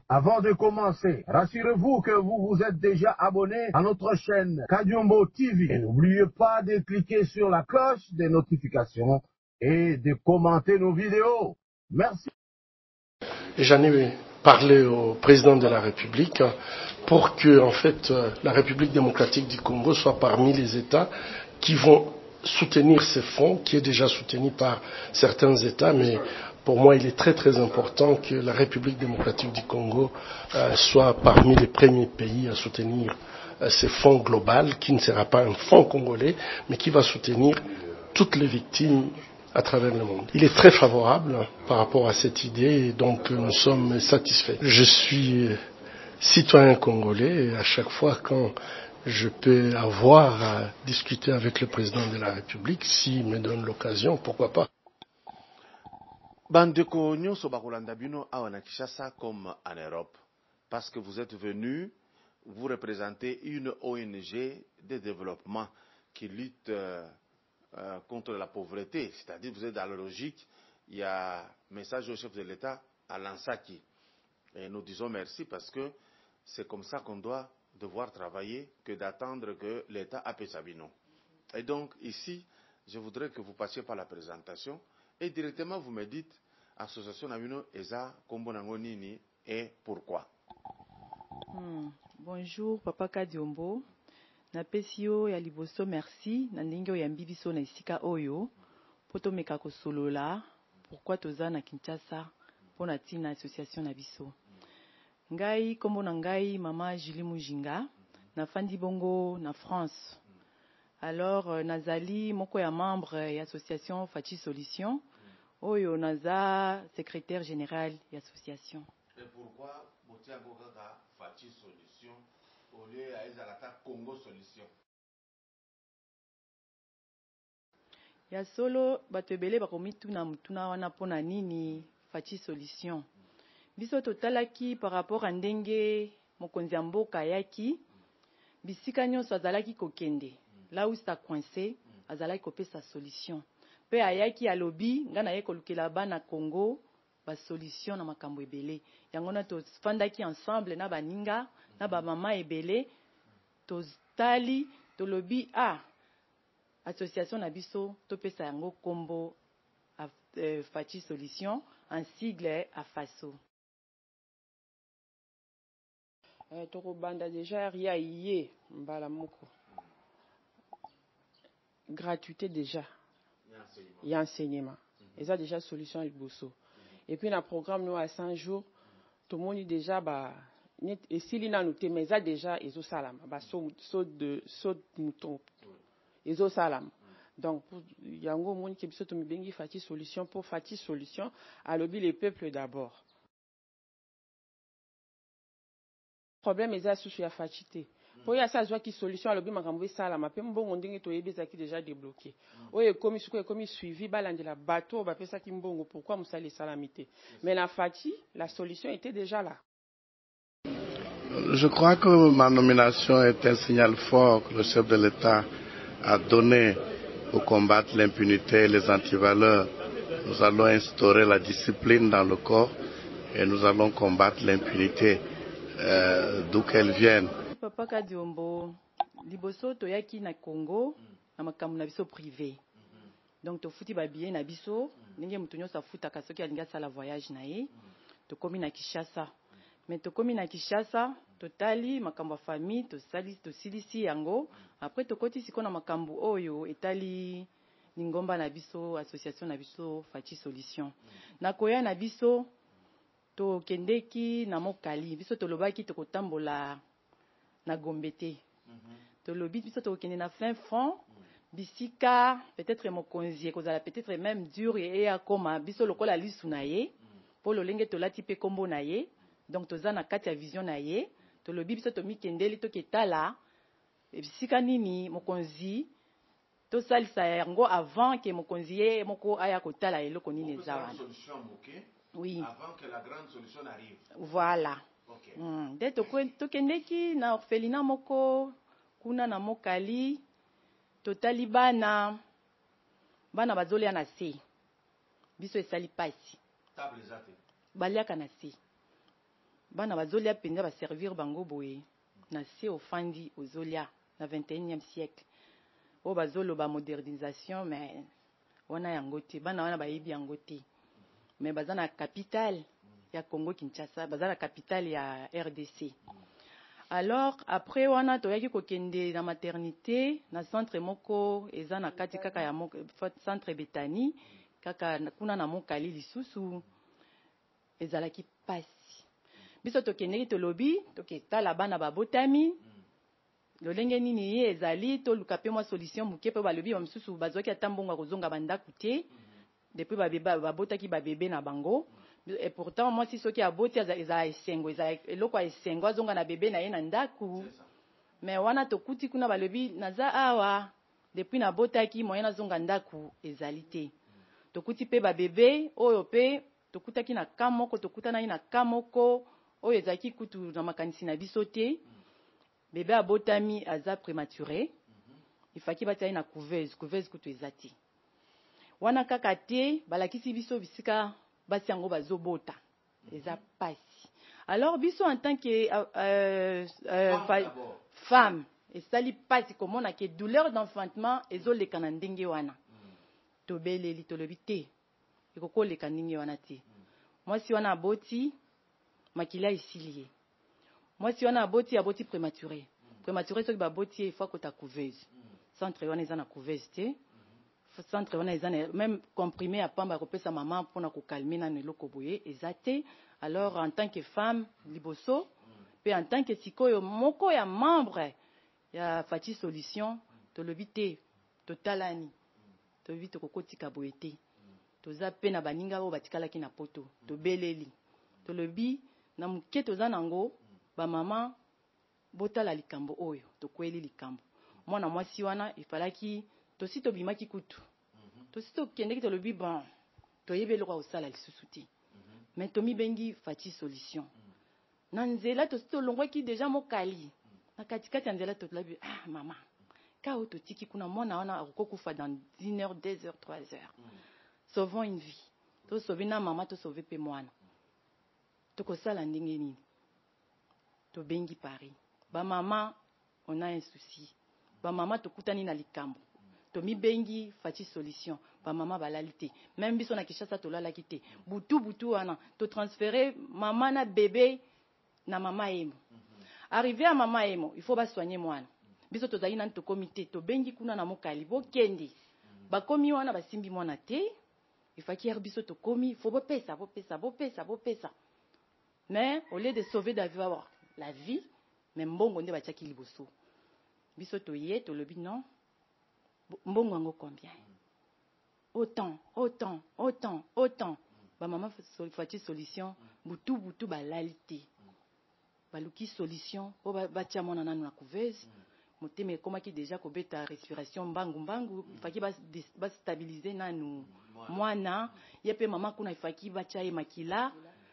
Avant de commencer, rassurez-vous que vous vous êtes déjà abonné à notre chaîne Kadiombo TV. Et n'oubliez pas de cliquer sur la cloche des notifications et de commenter nos vidéos. Merci. J'en ai parlé au président de la République pour que, en fait, la République démocratique du Congo soit parmi les États qui vont soutenir ces fonds, qui est déjà soutenu par certains États, mais pour moi, il est très très important que la République démocratique du Congo soit parmi les premiers pays à soutenir ces fonds globaux, qui ne sera pas un fonds congolais, mais qui va soutenir toutes les victimes à travers le monde. Il est très favorable par rapport à cette idée et donc nous sommes satisfaits. Je suis citoyen congolais et à chaque fois quand je peux avoir à discuter avec le président de la République, s'il me donne l'occasion, pourquoi pas. Bandeko nyonso bakolanda bino awa na Kinshasa comme en Europe, parce que vous êtes venus, vous représentez une ONG de développement qui lutte contre la pauvreté, c'est-à-dire vous êtes dans la logique, il y a message au chef de l'État à Lansaki. Et nous disons merci parce que c'est comme ça qu'on doit devoir travailler que d'attendre que l'État appelle Sabino. Et donc ici, je voudrais que vous passiez par la présentation et directement vous me dites association Nabino Eza Kombo Nangonini et pourquoi. Bonjour Papa Kadiombo. Napesi yo ya liboso merci na ndenge oyambi biso na esika oyo poto meka kosolola pourquoi toza na Kinshasa pona tina association na biso. Ngai kombo na ngai mama Julie Mujinga na fandi bongo na France. Alors nazali moko ya membre ya association Fachi Solution oyo naza secrétaire général ya association. Et pourquoi Botiago Kaka Fachi Solution au lieu à Ezalata Congo Solution? Ya solo bato ebele bakomituna mutuna wana pona nini Fachi Solution. Biso totalaki par rapport à ndenge mokonzi ya mboka yaki bisika nyonso azalaki kokende là où ça coincé azalaki kopesa solution pe ayaki alobi ngana ye kolukela bana Congo ba solution na makambo ebele yango na to fandaki ensemble na baninga na ba mama ebele to tali to lobi association na biso to pesa yango kombo Fachi Solution en sigle à FASO. Tokobanda déjà ria iye mbala moko gratuité déjà et enseignement et ça déjà solution liboso et puis na programme nous à 100 jours tout le monde déjà ba et si lina nous te mais ça déjà ezo salama ba saut de mouton ezo salama donc yango moni ke biso to mibengi Fachi Solution pour Fachi Solution à lobby les peuples d'abord. Problème est associé à facilité. Pour y a ça joie qui solution à l'objet makambo ça la mapé mbongo ndenge to yebeza qui déjà débloqué. Oye komi suko komi suivi balande la bateau ba pesa ki mbongo pourquoi musali salamité. Mais la Fachi, la solution était déjà là. Je crois que ma nomination est un signal fort que le chef de l'État a donné pour combattre l'impunité et les antivaleurs. Nous allons instaurer la discipline dans le corps et nous allons combattre l'impunité. D'où qu'elles viennent. Papa Kadiombo, liboso toyaki na Congo, na makambo na biso privé. Donc to futi ba bien na biso, ndenge mutu nyonso afuta kasoki alinga sala voyage na ye, to komi na Kinshasa. Mais to komi na Kinshasa, totali makambo ya famille, to silisi yango, après to koti siko na makambo oyo etali ngomba na biso, association na biso Fachi Solution. Na koya na biso to kendeki na mokali biso to lobaki to kotambola na gombete to lobi biso to kende na fin fond bisika peut-être mokonzi kozala peut-être même dur et akoma biso lokola lisu na ye po lolenge to lati pe kombo na ye donc toza na kati ya vision na ye to lobi biso to mikendeli to ketala bisika nini mokonzi to salisa yango avant que mokonzi ye moko aya kotala eloko nini ezawana. Oui. Avant que la grande solution arrive. Voilà. Okay. Dès tokendeki na orphelinat moko kuna na mokali totali bana bazolia na se biso esali pasi table zate baliaka na se bana bazolia penza ba servir bango boye na se ofandi ozolia na 21e siècle o bazolo ba modernisation mais wana yango te bana wana bayebi yango te mais bazana capitale ya Congo Kinshasa bazana capitale ya RDC. Alors après wana toyaki kokende na maternité na centre moko eza na kati kaka ya centre Betani kaka kuna na mokali lisusu ezalaki pasi biso tokendeki tolobi toketala bana babotami lolenge nini ye ezali toluka pe mwa solution muke pe balobi ba misusu bazwaki ata mbongo kozonga bandaku te depuis babotaki babebe na bango. Et pourtant moi si soki aboti eza esengo eza eloko esengo azonga na bebe na ye na ndaku mais wana tokuti kuna balobi naza awa depuis na botaki moyen azonga ndaku ezali te tokuti pe babebe oyo pe tokutaki na kamoko tokutana na kamoko oyo ezaki kutu na makanisi na biso te bebe abotami aza prématuré ifaki batia na couveuse kutu ezati wana kaka te balakisi biso bisika basi yango bazobota eza pasi. Alors biso en tant que femme esali pasi komona ke douleur d'enfantement ezoleka na ndenge wana tobeleli tolobi te ekokoleka ndenge wana te mwasi wana aboti makila esili ye mwasi wana aboti prématuré soki baboti il faut kota couveuse centre wana eza na couveuse te centre wana eza même comprimé à pamba kopesa maman pona ko calmer na neloko boye ezate. Alors en tant que femme liboso pe en tant que sikoyo moko ya membre ya Fati Solution tolobi te totalani tolobi tokokotika boye te toza pe na baninga oyo batikalaki na poto tobeleli tolobi na muke toza nango ba mama botala likambo oyo tokweli likambo mwana mwasi wana ifalaki tosi tobimaki kutu tosi tokendeki tolobi bon toyebeli kwa osala lisusu te mais tomi bengi Fati Solution na nzela tosi tolongwaki deja mokali na katikati ya nzela tolobi mama ka o totiki kuna mwana wana akokufa dans 1 heure 2 heures 3 heures sauvons une vie to sauver na mama to sauver pe mwana tokosala ndenge nini to bengi Paris ba mama on a un souci ba mama tokutani na likambo tomi bengi Fati Solution ba mama balali te même biso na Kinshasa tolalaki te butu wana to transférer mama na bébé na mama emo arrivé à mama emo il faut ba soigner mwana biso tozali na to comité to bengi kuna na mokali bokende ba komi wana basimbi mwana te il faut qu'il biso to komi faut bopesa mais au lieu de sauver d'avoir la vie même mbongo nde batiaki liboso biso toye to lobi non mbongo yango combien autant ba mama Fati Solution butu balali te baluki solution po batia mwana nanu na couveuse motema ekomaki déjà kobeta respiration mbangu ifaki ba stabiliser nanu mwana ye pe mama kuna ifaki batia ye makila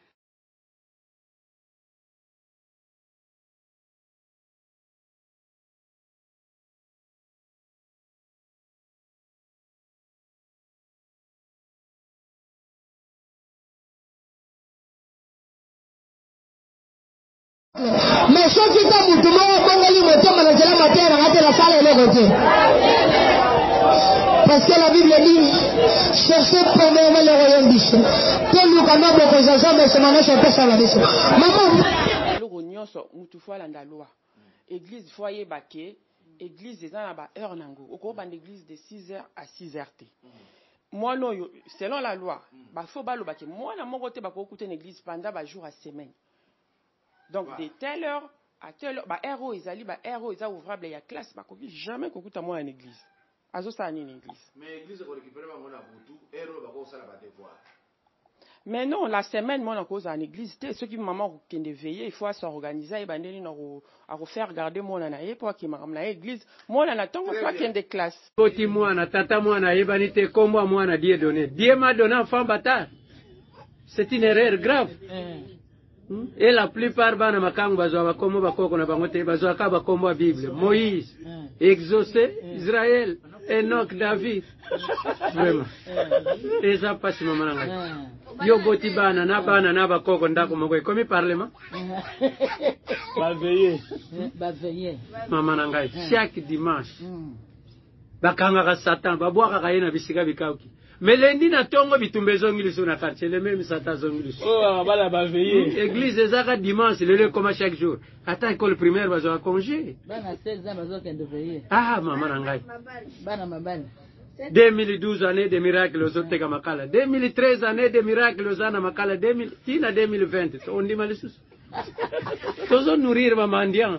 mais soki ta mutu moko bongoli motema na nzela matere na kati na sala eloko te parce que la Bible dit cherchez premièrement le royaume du ciel toluka na bokoza zambe semana chapesa la biso maman eloko nyonso mutu fo alanda loi église fo yeba ke église eza na ba heure nango okobanda église de 6h à 6h te mwana oyo selon la loi bafo baloba ke mwana moko te bakokuta na église pendant ba jour à semaine. Donc de telle heure à telle heure ba héros ezali ba héros eza ouvrable ya classe bakoki jamais kokuta moi en église azo ça ni en église mais église ko récupérer ba mona butu héros bako sala ba devoir. Mais non, la semaine moi en cause en église ceux qui maman qui ne veiller il faut s'organiser et bandeli à refaire garder moi na ye pour qui maman na église moi na tongo soit qui de classe poti moi na tata moi na yebani te kombo moi na Dieu donné Dieu m'a donné enfant bâtard. C'est une erreur grave. Et la plupart bana makangu bazwa bakomo bakoko na bango te bazwa ka bakomo Bible. Moïse, Exaucé, Israël, Enoch, David. Vraiment. Et ça passe maman nanga. Yo boti bana na bakoko ndako moko komi parlement. Ba veiller. Maman nanga chaque dimanche. Bakanga ka Satan babwaka ka yena bisika bikauki. Mais lundi na tongo bitumbe zongili sur na quartier le même Satan zongili. Oh bala ba veiller. Église ezaka dimanche le comme chaque jour. Ata école primaire bazo congé. Bana 16 ans bazo kende veiller. Ah maman nanga. Bana mabana. 2012 années de miracles aux Otega Makala. 2013 années de miracles aux Ana Makala. 2020. On dit malissous. Tous nourrir ma mendiant.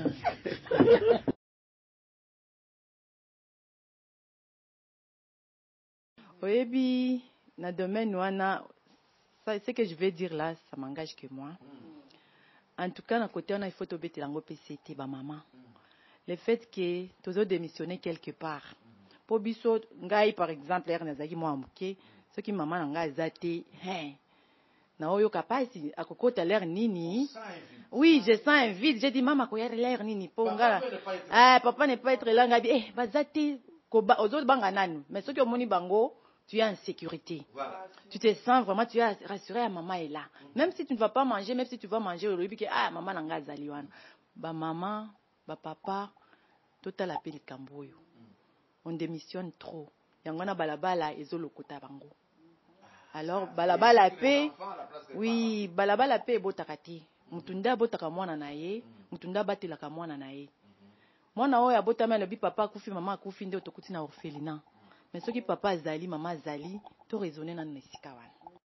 Oyebi, na domaine wana, ce que je vais dire là, ça m'engage que moi. En tout cas, na côté on a il faut tomber lango PCT ba maman. Le fait que tous démissionner quelque part. Pour biso ngai par exemple er nazaki moi amuke, ce qui maman ngai zate, na oyo kapasi akokota l'air nini. Oui, je sens un vide, j'ai dit maman ko l'air nini po ngala. Ah, papa ne peut être là ngabi bazate ko ba aux autres banga nanu. Mais ce que moni bango tu es en sécurité. Voilà. Tu te sens vraiment, tu es rassuré, à maman est là. Même si tu ne vas pas manger, même si tu vas manger au début, maman n'a pas zaliwan. Ba maman, ba papa, total appel Kamboyo. On démissionne trop. Yangona balabala ezolo kota bango. Alors balabala paix, oui, balabala paix botakati. Mutunda botaka mwana na ye, mutunda batela ka mwana na ye. Mwana oya botama le bi papa kufi mama kufi nde otokuti na orphelinat. Mais ce qui papa azali, maman azali, to raisonner dans les sikawan.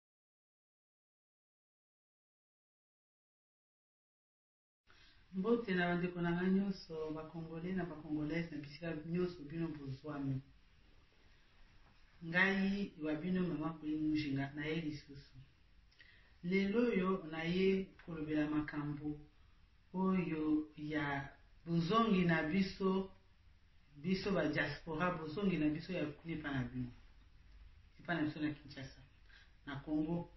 Mbote na bandeko na nyonso ba congolais na ba congolaises na bisika nyonso bino bozwami. Ngai wa bino mama kulinjinga na ye lisusu. Lelo yo na ye kolobela makambo oyo ya bozongi na biso ba diaspora bozongi na biso ya kulipa na bino. Ipa na biso na Kinshasa na Congo.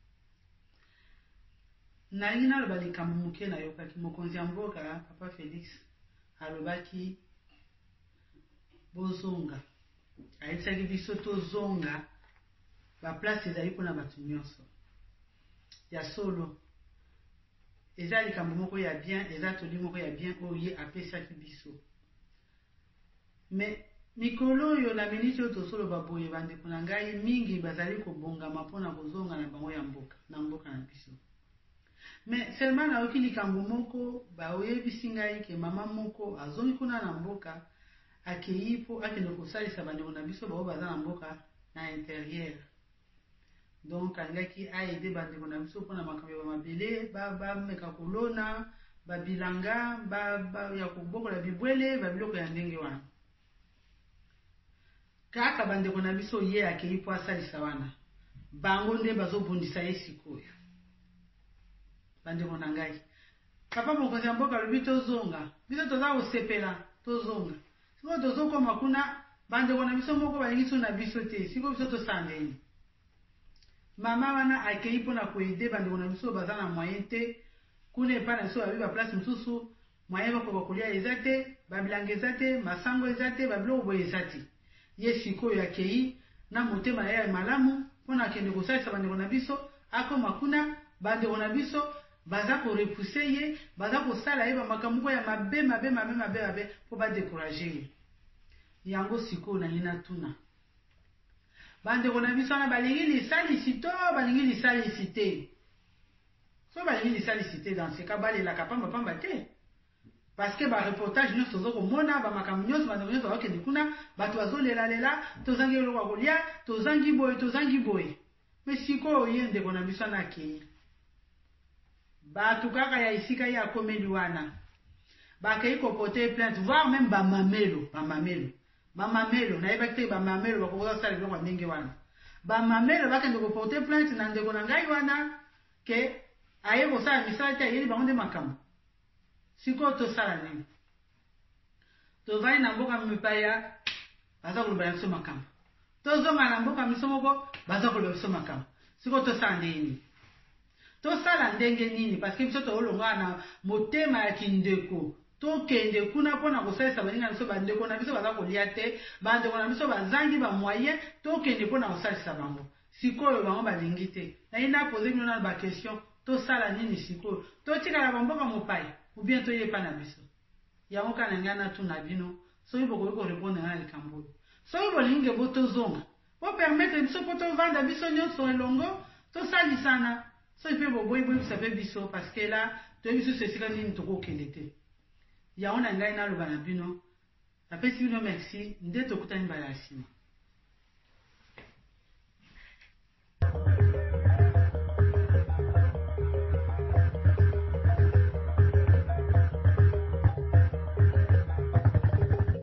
Na ina lobali kamuke na yokaki mokonzi ya mboka papa Félix alobaki bozonga. Aitsaki biso tozonga ba place ezali pona batu nyonso. Ya solo. Eza likambo moko ya bien, eza toli moko ya bien oye apesaki biso. Mais mikolo yo na miniti yo tosolo baboye bandeko na ngai mingi bazali kobongama mpona kozonga na bango ya mboka na mboka na biso. Mais seulement na oki likambo moko baoyebisi ngai ke mama moko azongi kuna na mboka akei po akende kosalisa bandeko na biso bao baza na mboka na intérieur. Donc alingaki aide bandeko na biso mpona makambo ya bamabele bameka kolona babilanga ya kobokola bibwele babiloko ya ndenge wana. Kaka bandeko na biso ye akei po asalisa wana bango nde bazobundisa ye sikoyo. Bandeko na ngai papa mokonzi ya mboka alobi tozonga biso toza kosepela tozonga sikoyo tozokoma kuna bandeko na biso moko balingi so na biso te sikoyo biso tosala ndeni. Mama wana akei mpona koede bandeko na biso baza na moyen te kuna epai na biso babi baplace mosusu moyen bakoka kolia eza te babilanga eza te masango eza te babiloko boye eza te. Ye sikoyo akei na motema na ye ya malamu mpona akende kosalisa bandeko na biso akoma kuna bandeko na biso baza korepuse ye baza kosala ye bamakambo ya mabe mpo badécourage ye. Yango sikoyo na ye natuna bandeko na biso wana balingi lisalisi to balingi lisalisi te. So balingi lisalisi te dans ce cas balelaka pamba te. Parce que ba reportage nyonso tozokomona bamakambo nyonso bandeko nyonso bakende kuna bato bazolela tozangi eloko ya kolia tozangi boye. Mais sikoyo ye ndeko na biso wana akei bato kaka ya esika ye akomeli wana bakei kopote plainte voire même bamamelo nayebaki te bamamelo bakokoza kosala biloko ya ndenge wana. Bamamelo bakende kopote plainte na ndeko na ngai wana ke aye kosala misala te ayeli bango nde makambo. Sikoyo tosala nini? Tovandi na mboka mipaya baza koloba na biso makambo, tozonga na mboka miso moko baza koloba biso makambo. Sikoyo tosala nini? tosala ndenge nini parce que biso toolonga na motema ya kindeko tokende kuna mpona kosalisa baninga na biso bandeko na biso baza kolia te bandeko na biso bazangi bamoyen tokende mpona kosalisa bango sikoyo bango balingi te naye napoze bino na bakestion tosala nini sikoyo totikala bamboka mopaya ubien toyepa na biso yango kana ngai natuna bino soki bokoki korepondre na likambo oyo soki bolingi bo tozonga bopermetre biso mpo tovanda biso nyonso elongo tosalisana soki mpe boboyiboyibisa mpe biso parceke la toyebi biso esika nini tokokende te yango na ngai naloba na bino napesi bino merci nde tokutani mbala ya nsima